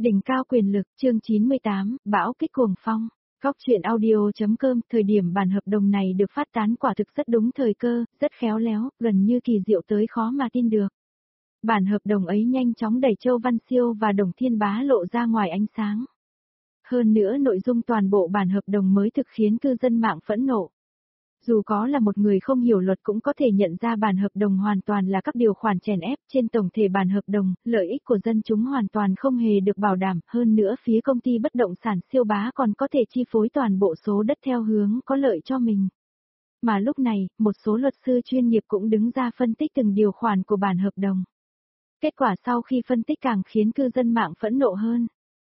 Đỉnh cao quyền lực, chương 98, bão kích cuồng phong. Góc truyện audio.com, thời điểm bản hợp đồng này được phát tán quả thực rất đúng thời cơ, rất khéo léo, gần như kỳ diệu tới khó mà tin được. Bản hợp đồng ấy nhanh chóng đẩy Châu Văn Siêu và Đồng Thiên Bá lộ ra ngoài ánh sáng. Hơn nữa nội dung toàn bộ bản hợp đồng mới thực khiến cư dân mạng phẫn nộ. Dù có là một người không hiểu luật cũng có thể nhận ra bản hợp đồng hoàn toàn là các điều khoản chèn ép, trên tổng thể bản hợp đồng, lợi ích của dân chúng hoàn toàn không hề được bảo đảm, hơn nữa phía công ty bất động sản Siêu Bá còn có thể chi phối toàn bộ số đất theo hướng có lợi cho mình. Mà lúc này, một số luật sư chuyên nghiệp cũng đứng ra phân tích từng điều khoản của bản hợp đồng. Kết quả sau khi phân tích càng khiến cư dân mạng phẫn nộ hơn.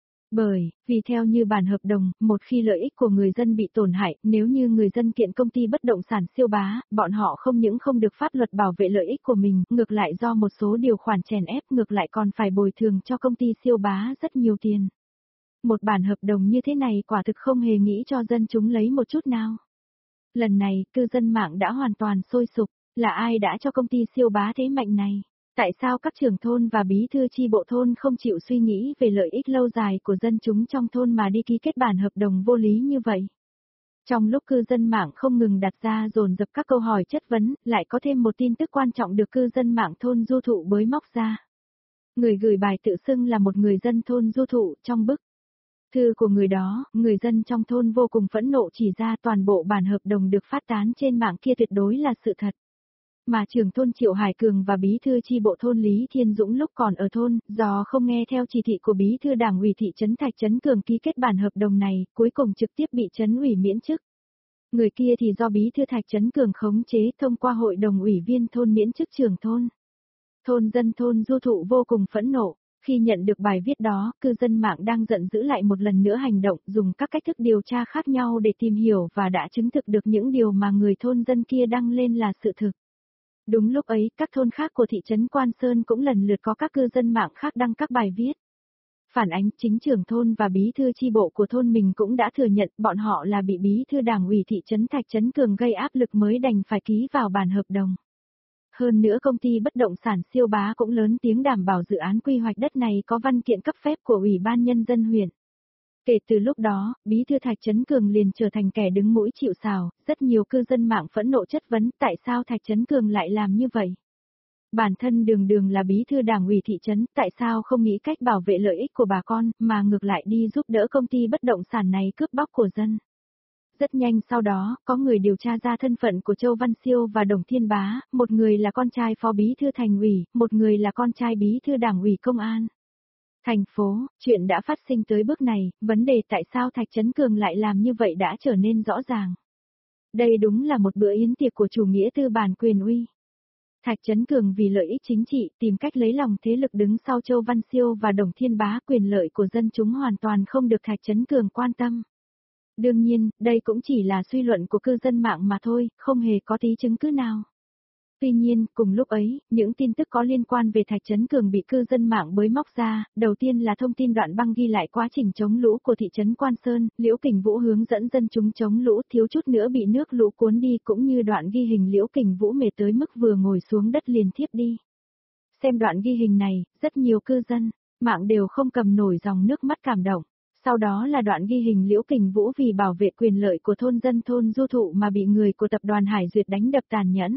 Vì theo như bản hợp đồng, một khi lợi ích của người dân bị tổn hại, nếu như người dân kiện công ty bất động sản Siêu Bá, bọn họ không những không được pháp luật bảo vệ lợi ích của mình, ngược lại do một số điều khoản chèn ép, ngược lại còn phải bồi thường cho công ty Siêu Bá rất nhiều tiền. Một bản hợp đồng như thế này quả thực không hề nghĩ cho dân chúng lấy một chút nào. Lần này, cư dân mạng đã hoàn toàn sôi sục, là ai đã cho công ty Siêu Bá thế mạnh này? Tại sao các trưởng thôn và bí thư chi bộ thôn không chịu suy nghĩ về lợi ích lâu dài của dân chúng trong thôn mà đi ký kết bản hợp đồng vô lý như vậy? Trong lúc cư dân mạng không ngừng đặt ra dồn dập các câu hỏi chất vấn, lại có thêm một tin tức quan trọng được cư dân mạng thôn Du Thụ bới móc ra. Người gửi bài tự xưng là một người dân thôn Du Thụ, trong bức thư của người đó, người dân trong thôn vô cùng phẫn nộ chỉ ra toàn bộ bản hợp đồng được phát tán trên mạng kia tuyệt đối là sự thật. Mà trưởng thôn Triệu Hải Cường và bí thư chi bộ thôn Lý Thiên Dũng lúc còn ở thôn, do không nghe theo chỉ thị của bí thư đảng ủy thị trấn Thạch Trấn Cường ký kết bản hợp đồng này, cuối cùng trực tiếp bị trấn ủy miễn chức. Người kia thì do bí thư Thạch Trấn Cường khống chế thông qua hội đồng ủy viên thôn miễn chức trưởng thôn. Thôn dân thôn Du Thụ vô cùng phẫn nộ. Khi nhận được bài viết đó, cư dân mạng đang giận dữ lại một lần nữa hành động, dùng các cách thức điều tra khác nhau để tìm hiểu và đã chứng thực được những điều mà người thôn dân kia đăng lên là sự thực. Đúng lúc ấy, các thôn khác của thị trấn Quan Sơn cũng lần lượt có các cư dân mạng khác đăng các bài viết. Phản ánh chính trưởng thôn và bí thư chi bộ của thôn mình cũng đã thừa nhận bọn họ là bị bí thư đảng ủy thị trấn Thạch Trấn Cường gây áp lực mới đành phải ký vào bản hợp đồng. Hơn nữa công ty bất động sản Siêu Bá cũng lớn tiếng đảm bảo dự án quy hoạch đất này có văn kiện cấp phép của Ủy ban Nhân dân huyện. Kể từ lúc đó, bí thư Thạch Trấn Cường liền trở thành kẻ đứng mũi chịu sào, rất nhiều cư dân mạng phẫn nộ chất vấn tại sao Thạch Trấn Cường lại làm như vậy. Bản thân đường đường là bí thư đảng ủy thị trấn, tại sao không nghĩ cách bảo vệ lợi ích của bà con, mà ngược lại đi giúp đỡ công ty bất động sản này cướp bóc của dân. Rất nhanh sau đó, có người điều tra ra thân phận của Châu Văn Siêu và Đồng Thiên Bá, một người là con trai phó bí thư thành ủy, một người là con trai bí thư đảng ủy công an. Thành phố, chuyện đã phát sinh tới bước này, vấn đề tại sao Thạch Trấn Cường lại làm như vậy đã trở nên rõ ràng. Đây đúng là một bữa yến tiệc của chủ nghĩa tư bản quyền uy. Thạch Trấn Cường vì lợi ích chính trị tìm cách lấy lòng thế lực đứng sau Châu Văn Siêu và Đồng Thiên Bá, quyền lợi của dân chúng hoàn toàn không được Thạch Trấn Cường quan tâm. Đương nhiên, đây cũng chỉ là suy luận của cư dân mạng mà thôi, không hề có tí chứng cứ nào. Tuy nhiên, cùng lúc ấy, những tin tức có liên quan về Thạch Trấn Cường bị cư dân mạng bới móc ra, đầu tiên là thông tin đoạn băng ghi lại quá trình chống lũ của thị trấn Quan Sơn, Liễu Kình Vũ hướng dẫn dân chúng chống lũ thiếu chút nữa bị nước lũ cuốn đi, cũng như đoạn ghi hình Liễu Kình Vũ mệt tới mức vừa ngồi xuống đất liền thiếp đi. Xem đoạn ghi hình này, rất nhiều cư dân mạng đều không cầm nổi dòng nước mắt cảm động. Sau đó là đoạn ghi hình Liễu Kình Vũ vì bảo vệ quyền lợi của thôn dân thôn Du Thụ mà bị người của tập đoàn Hải Duyệt đánh đập tàn nhẫn.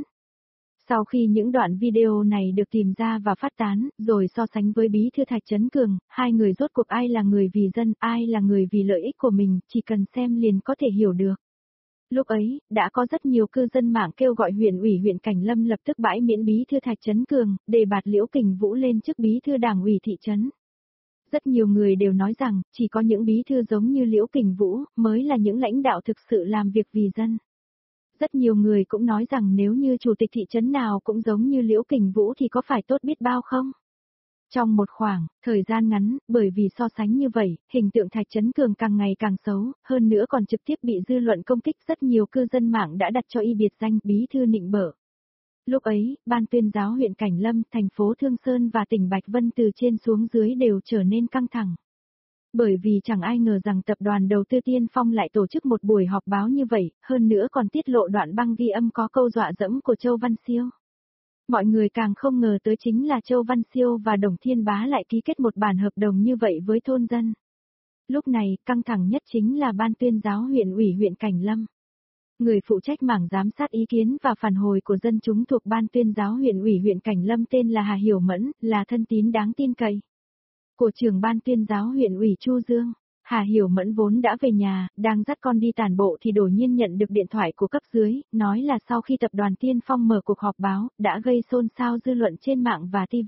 Sau khi những đoạn video này được tìm ra và phát tán, rồi so sánh với bí thư Thạch Trấn Cường, hai người rốt cuộc ai là người vì dân, ai là người vì lợi ích của mình, chỉ cần xem liền có thể hiểu được. Lúc ấy, đã có rất nhiều cư dân mạng kêu gọi huyện ủy huyện Cảnh Lâm lập tức bãi miễn bí thư Thạch Trấn Cường, đề bạt Liễu Kình Vũ lên chức bí thư đảng ủy thị trấn. Rất nhiều người đều nói rằng, chỉ có những bí thư giống như Liễu Kình Vũ, mới là những lãnh đạo thực sự làm việc vì dân. Rất nhiều người cũng nói rằng nếu như chủ tịch thị trấn nào cũng giống như Liễu Kình Vũ thì có phải tốt biết bao không? Trong một khoảng thời gian ngắn, bởi vì so sánh như vậy, hình tượng Thạch Trấn Cường càng ngày càng xấu, hơn nữa còn trực tiếp bị dư luận công kích, rất nhiều cư dân mạng đã đặt cho y biệt danh bí thư nịnh bợ. Lúc ấy, ban tuyên giáo huyện Cảnh Lâm, thành phố Thương Sơn và tỉnh Bạch Vân từ trên xuống dưới đều trở nên căng thẳng. Bởi vì chẳng ai ngờ rằng tập đoàn đầu tư Tiên Phong lại tổ chức một buổi họp báo như vậy, hơn nữa còn tiết lộ đoạn băng ghi âm có câu dọa dẫm của Châu Văn Siêu. Mọi người càng không ngờ tới chính là Châu Văn Siêu và Đồng Thiên Bá lại ký kết một bản hợp đồng như vậy với thôn dân. Lúc này, căng thẳng nhất chính là ban tuyên giáo huyện ủy huyện Cảnh Lâm. Người phụ trách mảng giám sát ý kiến và phản hồi của dân chúng thuộc ban tuyên giáo huyện ủy huyện Cảnh Lâm tên là Hà Hiểu Mẫn, là thân tín đáng tin cậy của trưởng ban tuyên giáo huyện ủy Chu Dương. Hà Hiểu Mẫn vốn đã về nhà, đang dắt con đi tản bộ thì đột nhiên nhận được điện thoại của cấp dưới, nói là sau khi tập đoàn Tiên Phong mở cuộc họp báo, đã gây xôn xao dư luận trên mạng và TV.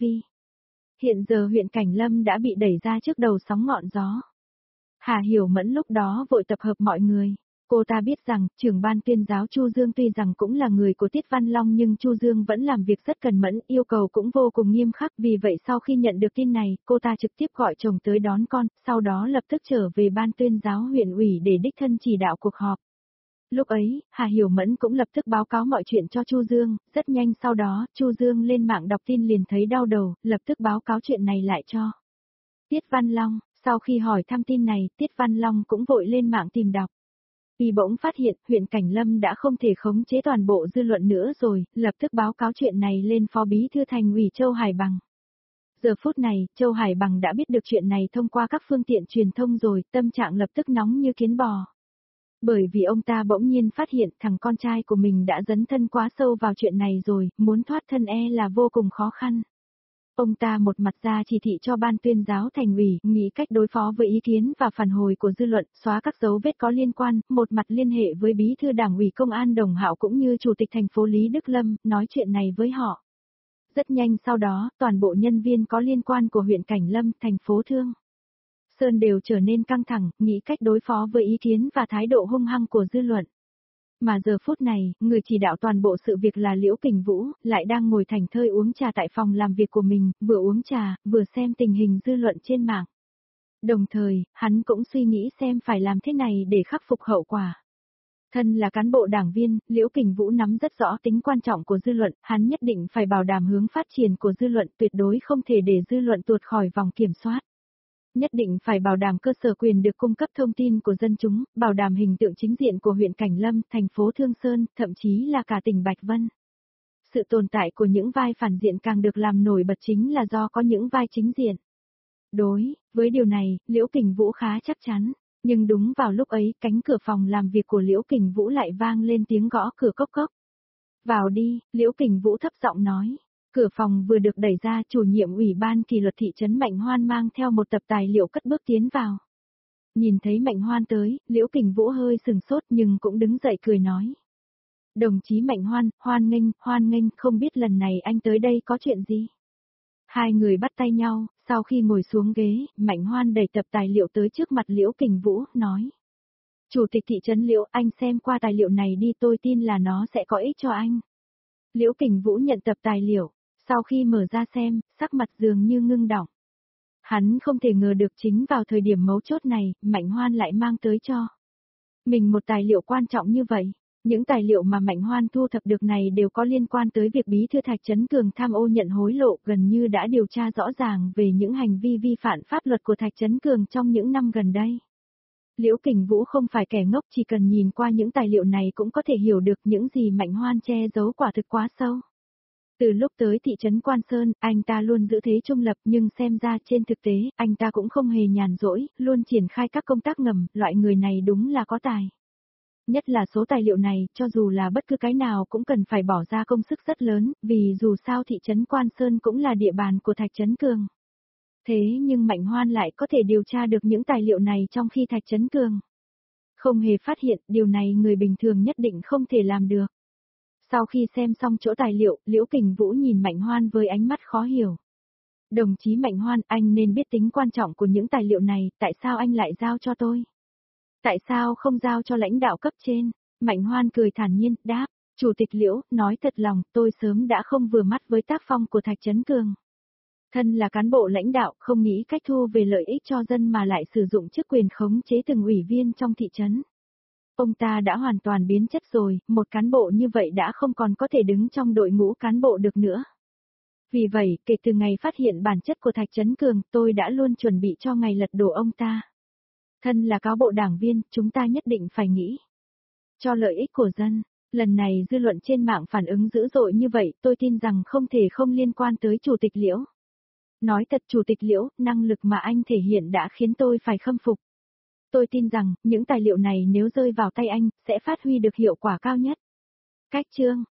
Hiện giờ huyện Cảnh Lâm đã bị đẩy ra trước đầu sóng ngọn gió. Hà Hiểu Mẫn lúc đó vội tập hợp mọi người. Cô ta biết rằng, trưởng ban tuyên giáo Chu Dương tuy rằng cũng là người của Tiết Văn Long nhưng Chu Dương vẫn làm việc rất cần mẫn, yêu cầu cũng vô cùng nghiêm khắc. Vì vậy sau khi nhận được tin này, cô ta trực tiếp gọi chồng tới đón con, sau đó lập tức trở về ban tuyên giáo huyện ủy để đích thân chỉ đạo cuộc họp. Lúc ấy, Hà Hiểu Mẫn cũng lập tức báo cáo mọi chuyện cho Chu Dương, rất nhanh sau đó, Chu Dương lên mạng đọc tin liền thấy đau đầu, lập tức báo cáo chuyện này lại cho Tiết Văn Long. Sau khi hỏi thăm tin này, Tiết Văn Long cũng vội lên mạng tìm đọc. Y bỗng phát hiện huyện Cảnh Lâm đã không thể khống chế toàn bộ dư luận nữa rồi, lập tức báo cáo chuyện này lên Phó Bí thư Thành ủy Châu Hải Bằng. Giờ phút này, Châu Hải Bằng đã biết được chuyện này thông qua các phương tiện truyền thông rồi, tâm trạng lập tức nóng như kiến bò. Bởi vì ông ta bỗng nhiên phát hiện thằng con trai của mình đã dấn thân quá sâu vào chuyện này rồi, muốn thoát thân là vô cùng khó khăn. Ông ta một mặt ra chỉ thị cho ban tuyên giáo thành ủy, nghĩ cách đối phó với ý kiến và phản hồi của dư luận, xóa các dấu vết có liên quan, một mặt liên hệ với bí thư đảng ủy công an Đồng Hạo cũng như chủ tịch thành phố Lý Đức Lâm, nói chuyện này với họ. Rất nhanh sau đó, toàn bộ nhân viên có liên quan của huyện Cảnh Lâm, thành phố Thương Sơn đều trở nên căng thẳng, nghĩ cách đối phó với ý kiến và thái độ hung hăng của dư luận. Mà giờ phút này, người chỉ đạo toàn bộ sự việc là Liễu Kình Vũ, lại đang ngồi thảnh thơi uống trà tại phòng làm việc của mình, vừa uống trà, vừa xem tình hình dư luận trên mạng. Đồng thời, hắn cũng suy nghĩ xem phải làm thế này để khắc phục hậu quả. Thân là cán bộ đảng viên, Liễu Kình Vũ nắm rất rõ tính quan trọng của dư luận, hắn nhất định phải bảo đảm hướng phát triển của dư luận, tuyệt đối không thể để dư luận tuột khỏi vòng kiểm soát. Nhất định phải bảo đảm cơ sở quyền được cung cấp thông tin của dân chúng, bảo đảm hình tượng chính diện của huyện Cảnh Lâm, thành phố Thương Sơn, thậm chí là cả tỉnh Bạch Vân. Sự tồn tại của những vai phản diện càng được làm nổi bật chính là do có những vai chính diện. Đối với điều này, Liễu Kình Vũ khá chắc chắn, nhưng đúng vào lúc ấy, cánh cửa phòng làm việc của Liễu Kình Vũ lại vang lên tiếng gõ cửa cốc cốc. Vào đi, Liễu Kình Vũ thấp giọng nói. Cửa phòng vừa được đẩy ra, chủ nhiệm ủy ban kỷ luật thị trấn Mạnh Hoan mang theo một tập tài liệu cất bước tiến vào. Nhìn thấy Mạnh Hoan tới, Liễu Kình Vũ hơi sừng sốt nhưng cũng đứng dậy cười nói. Đồng chí Mạnh Hoan, hoan nghênh, không biết lần này anh tới đây có chuyện gì? Hai người bắt tay nhau, sau khi ngồi xuống ghế, Mạnh Hoan đẩy tập tài liệu tới trước mặt Liễu Kình Vũ, nói. Chủ tịch thị trấn Liễu, anh xem qua tài liệu này đi, tôi tin là nó sẽ có ích cho anh. Liễu Kình Vũ nhận tập tài liệu. Sau khi mở ra xem, sắc mặt dường như ngưng đọng. Hắn không thể ngờ được chính vào thời điểm mấu chốt này, Mạnh Hoan lại mang tới cho mình một tài liệu quan trọng như vậy. Những tài liệu mà Mạnh Hoan thu thập được này đều có liên quan tới việc bí thư Thạch Chấn Cường tham ô nhận hối lộ, gần như đã điều tra rõ ràng về những hành vi vi phạm pháp luật của Thạch Chấn Cường trong những năm gần đây. Liễu Kình Vũ không phải kẻ ngốc, chỉ cần nhìn qua những tài liệu này cũng có thể hiểu được những gì Mạnh Hoan che giấu quả thực quá sâu. Từ lúc tới thị trấn Quan Sơn, anh ta luôn giữ thế trung lập nhưng xem ra trên thực tế, anh ta cũng không hề nhàn rỗi, luôn triển khai các công tác ngầm, loại người này đúng là có tài. Nhất là số tài liệu này, cho dù là bất cứ cái nào cũng cần phải bỏ ra công sức rất lớn, vì dù sao thị trấn Quan Sơn cũng là địa bàn của Thạch Chấn Cường. Thế nhưng Mạnh Hoan lại có thể điều tra được những tài liệu này trong khi Thạch Chấn Cường không hề phát hiện, điều này người bình thường nhất định không thể làm được. Sau khi xem xong chỗ tài liệu, Liễu Kình Vũ nhìn Mạnh Hoan với ánh mắt khó hiểu. Đồng chí Mạnh Hoan, anh nên biết tính quan trọng của những tài liệu này, tại sao anh lại giao cho tôi? Tại sao không giao cho lãnh đạo cấp trên? Mạnh Hoan cười thản nhiên, đáp, Chủ tịch Liễu, nói thật lòng, tôi sớm đã không vừa mắt với tác phong của Thạch Chấn Cường. Thân là cán bộ lãnh đạo, không nghĩ cách thu về lợi ích cho dân mà lại sử dụng chức quyền khống chế từng ủy viên trong thị trấn. Ông ta đã hoàn toàn biến chất rồi, một cán bộ như vậy đã không còn có thể đứng trong đội ngũ cán bộ được nữa. Vì vậy, kể từ ngày phát hiện bản chất của Thạch Chấn Cường, tôi đã luôn chuẩn bị cho ngày lật đổ ông ta. Thân là cán bộ đảng viên, chúng ta nhất định phải nghĩ cho lợi ích của dân. Lần này dư luận trên mạng phản ứng dữ dội như vậy, tôi tin rằng không thể không liên quan tới Chủ tịch Liễu. Nói thật Chủ tịch Liễu, năng lực mà anh thể hiện đã khiến tôi phải khâm phục. Tôi tin rằng, những tài liệu này nếu rơi vào tay anh, sẽ phát huy được hiệu quả cao nhất. Cách chương